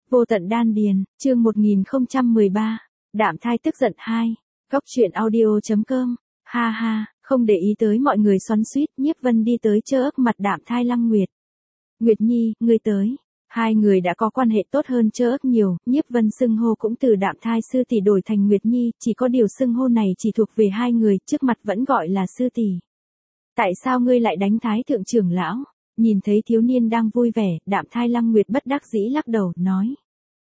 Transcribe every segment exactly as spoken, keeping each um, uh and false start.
Vô tận đan điền, chương một nghìn không trăm mười ba, Đạm thai tức giận hai, Góc truyện audio.com, ha ha, không để ý tới mọi người xoắn xuýt, Nhiếp Vân đi tới chơ ấp mặt Đạm thai Lăng Nguyệt. Nguyệt Nhi, ngươi tới. Hai người đã có quan hệ tốt hơn chơ ấp nhiều, Nhiếp Vân xưng hô cũng từ Đạm thai sư tỷ đổi thành Nguyệt Nhi, chỉ có điều xưng hô này chỉ thuộc về hai người, trước mặt vẫn gọi là sư tỷ. Tại sao ngươi lại đánh thái thượng trưởng lão? Nhìn thấy thiếu niên đang vui vẻ, Đạm thai Lăng Nguyệt bất đắc dĩ lắc đầu, nói.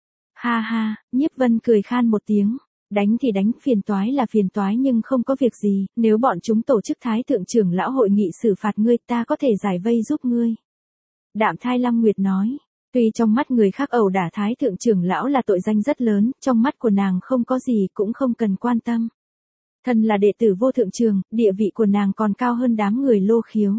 Ha ha, Nhiếp Vân cười khan một tiếng. Đánh thì đánh, phiền toái là phiền toái nhưng không có việc gì, nếu bọn chúng tổ chức thái thượng trưởng lão hội nghị xử phạt ngươi ta có thể giải vây giúp ngươi. Đạm thai Lăng Nguyệt nói. Tuy trong mắt người khác ẩu đả thái thượng trưởng lão là tội danh rất lớn, trong mắt của nàng không có gì cũng không cần quan tâm. Thân là đệ tử vô thượng trường, địa vị của nàng còn cao hơn đám người Lô Khiếu.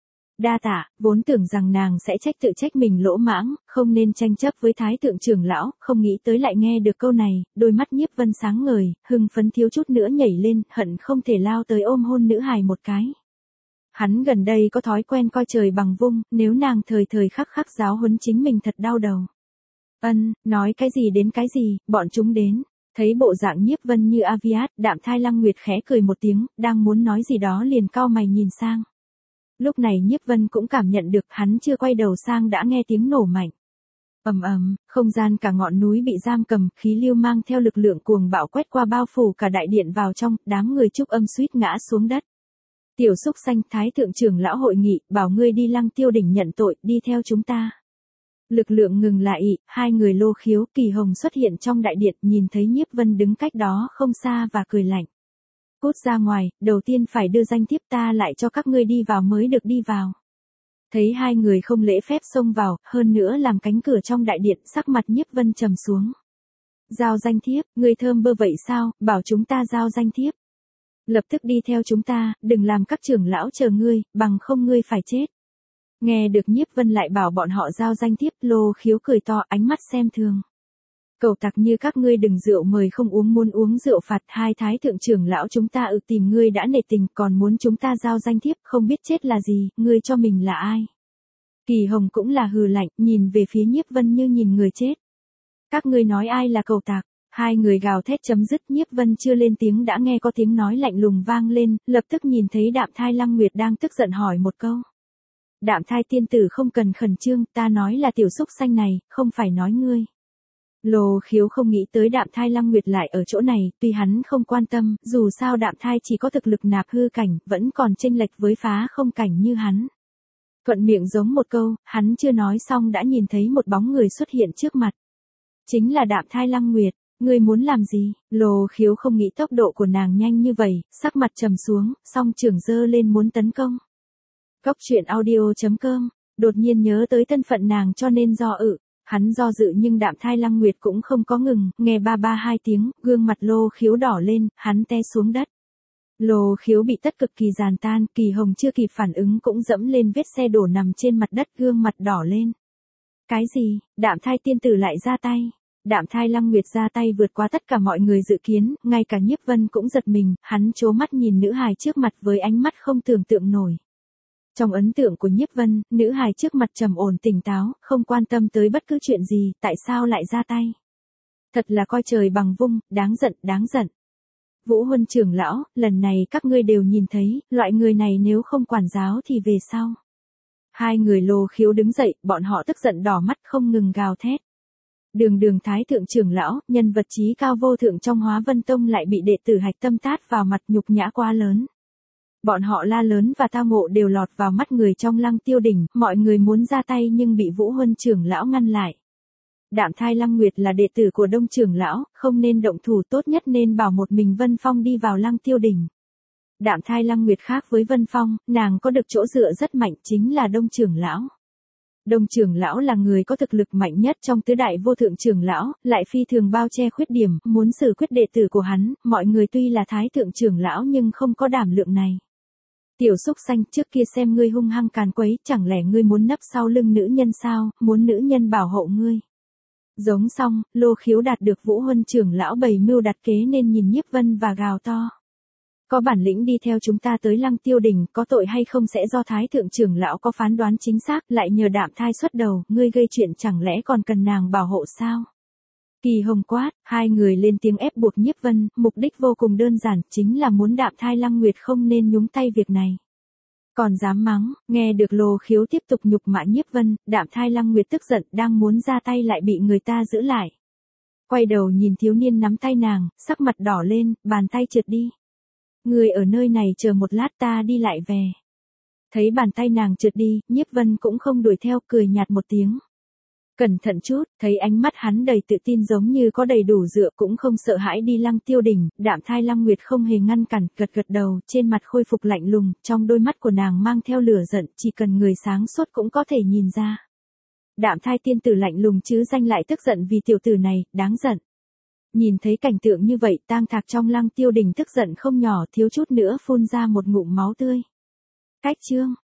Đa tạ, vốn tưởng rằng nàng sẽ trách tự trách mình lỗ mãng, không nên tranh chấp với thái thượng trưởng lão, không nghĩ tới lại nghe được câu này, đôi mắt Nhiếp Vân sáng ngời, hưng phấn thiếu chút nữa nhảy lên, hận không thể lao tới ôm hôn nữ hài một cái. Hắn gần đây có thói quen coi trời bằng vung, nếu nàng thời thời khắc khắc giáo huấn chính mình thật đau đầu. Ân, nói cái gì đến cái gì, bọn chúng đến. Thấy bộ dạng Nhiếp Vân như Aviat, Đạm thai Lăng Nguyệt khẽ cười một tiếng, đang muốn nói gì đó liền cau mày nhìn sang. Lúc này Nhiếp Vân cũng cảm nhận được, hắn chưa quay đầu sang đã nghe tiếng nổ mạnh. Ầm ầm, không gian cả ngọn núi bị giam cầm, khí lưu mang theo lực lượng cuồng bạo quét qua bao phủ cả đại điện vào trong, đám người Trúc Âm suýt ngã xuống đất. Tiểu xúc xanh, thái thượng trưởng lão hội nghị, bảo ngươi đi Lăng Tiêu đỉnh nhận tội, đi theo chúng ta. Lực lượng ngừng lại, hai người Lô Khiếu, Kỳ Hồng xuất hiện trong đại điện, nhìn thấy Nhiếp Vân đứng cách đó không xa và cười lạnh. Cút ra ngoài, đầu tiên phải đưa danh thiếp ta lại cho các ngươi đi vào mới được đi vào. Thấy hai người không lễ phép xông vào, hơn nữa làm cánh cửa trong đại điện, sắc mặt Nhiếp Vân trầm xuống. Giao danh thiếp, ngươi thơm bơ vậy sao, bảo chúng ta giao danh thiếp. Lập tức đi theo chúng ta, đừng làm các trưởng lão chờ ngươi, bằng không ngươi phải chết. Nghe được Nhiếp Vân lại bảo bọn họ giao danh thiếp, Lô Khiếu cười to, ánh mắt xem thường. Cẩu tặc như các ngươi đừng rượu mời không uống, muốn uống rượu phạt, hai thái thượng trưởng lão chúng ta ự tìm ngươi đã nể tình, còn muốn chúng ta giao danh thiếp, không biết chết là gì, ngươi cho mình là ai. Kỳ Hồng cũng là hừ lạnh, nhìn về phía Nhiếp Vân như nhìn người chết. Các ngươi nói ai là cẩu tặc? Hai người gào thét chấm dứt, Nhiếp Vân chưa lên tiếng đã nghe có tiếng nói lạnh lùng vang lên, lập tức nhìn thấy Đạm thai Lăng Nguyệt đang tức giận hỏi một câu. Đạm thai tiên tử không cần khẩn trương, ta nói là tiểu xúc xanh này, không phải nói ngươi. Lô Khiếu không nghĩ tới Đạm thai Lăng Nguyệt lại ở chỗ này, tuy hắn không quan tâm, dù sao Đạm thai chỉ có thực lực nạp hư cảnh, vẫn còn chênh lệch với phá không cảnh như hắn. Thuận miệng giống một câu, hắn chưa nói xong đã nhìn thấy một bóng người xuất hiện trước mặt. Chính là Đạm thai Lăng Nguyệt. Ngươi muốn làm gì? Lô Khiếu không nghĩ tốc độ của nàng nhanh như vậy, sắc mặt trầm xuống, song trưởng giơ lên muốn tấn công. Góc truyện audio.com, đột nhiên nhớ tới thân phận nàng cho nên do ự. Hắn do dự nhưng Đạm thai Lăng Nguyệt cũng không có ngừng, nghe ba ba hai tiếng, gương mặt Lô Khiếu đỏ lên, hắn té xuống đất. Lô Khiếu bị tất cực kỳ giàn tan, Kỳ Hồng chưa kịp phản ứng cũng dẫm lên vết xe đổ nằm trên mặt đất, gương mặt đỏ lên. Cái gì? Đạm thai tiên tử lại ra tay. Đạm thai Lăng Nguyệt ra tay vượt qua tất cả mọi người dự kiến, ngay cả Nhiếp Vân cũng giật mình, hắn trố mắt nhìn nữ hài trước mặt với ánh mắt không tưởng tượng nổi. Trong ấn tượng của Nhiếp Vân, nữ hài trước mặt trầm ổn tỉnh táo, không quan tâm tới bất cứ chuyện gì, tại sao lại ra tay? Thật là coi trời bằng vung, đáng giận, đáng giận. Vũ Huân trưởng lão, lần này các ngươi đều nhìn thấy, loại người này nếu không quản giáo thì về sau. Hai người Lô Khiếu đứng dậy, bọn họ tức giận đỏ mắt không ngừng gào thét. Đường đường thái thượng trưởng lão, nhân vật trí cao vô thượng trong Hóa Vân Tông lại bị đệ tử hạch tâm tát vào mặt, nhục nhã quá lớn. Bọn họ la lớn và tao ngộ đều lọt vào mắt người trong Lăng Tiêu đỉnh, mọi người muốn ra tay nhưng bị Vũ Huân trưởng lão ngăn lại. Đạm thai Lăng Nguyệt là đệ tử của Đông trưởng lão, không nên động thủ, tốt nhất nên bảo một mình Vân Phong đi vào Lăng Tiêu đỉnh. Đạm thai Lăng Nguyệt khác với Vân Phong, nàng có được chỗ dựa rất mạnh, chính là Đông trưởng lão. Đông trưởng lão là người có thực lực mạnh nhất trong tứ đại vô thượng trưởng lão, lại phi thường bao che khuyết điểm, muốn xử quyết đệ tử của hắn, mọi người tuy là thái thượng trưởng lão nhưng không có đảm lượng này. Tiểu xúc xanh, trước kia xem ngươi hung hăng càn quấy, chẳng lẽ ngươi muốn nấp sau lưng nữ nhân sao, muốn nữ nhân bảo hộ ngươi. Giống xong, Lô Khiếu đạt được Vũ Huân trưởng lão bày mưu đặt kế nên nhìn Nhiếp Vân và gào to. Có bản lĩnh đi theo chúng ta tới Lăng Tiêu đỉnh, có tội hay không sẽ do thái thượng trưởng lão có phán đoán chính xác, lại nhờ Đạm thai xuất đầu, ngươi gây chuyện chẳng lẽ còn cần nàng bảo hộ sao? Kỳ Hồng quát, hai người lên tiếng ép buộc Nhiếp Vân, mục đích vô cùng đơn giản, chính là muốn Đạm Thai Lăng Nguyệt không nên nhúng tay việc này. Còn dám mắng, nghe được Lô Khiếu tiếp tục nhục mạ Nhiếp Vân, Đạm Thai Lăng Nguyệt tức giận, đang muốn ra tay lại bị người ta giữ lại. Quay đầu nhìn thiếu niên nắm tay nàng, sắc mặt đỏ lên, bàn tay trượt đi. Người ở nơi này chờ một lát ta đi lại về. Thấy bàn tay nàng trượt đi, Nhiếp Vân cũng không đuổi theo, cười nhạt một tiếng. Cẩn thận chút, thấy ánh mắt hắn đầy tự tin giống như có đầy đủ dựa, cũng không sợ hãi đi Lăng Tiêu Đỉnh, Đạm Thai Lăng Nguyệt không hề ngăn cản, gật gật đầu, trên mặt khôi phục lạnh lùng, trong đôi mắt của nàng mang theo lửa giận, chỉ cần người sáng suốt cũng có thể nhìn ra. Đạm Thai tiên tử lạnh lùng chứ danh lại tức giận vì tiểu tử này, đáng giận. Nhìn thấy cảnh tượng như vậy, Tang Thạc trong Lăng Tiêu Đỉnh tức giận không nhỏ, thiếu chút nữa phun ra một ngụm máu tươi. Cách chương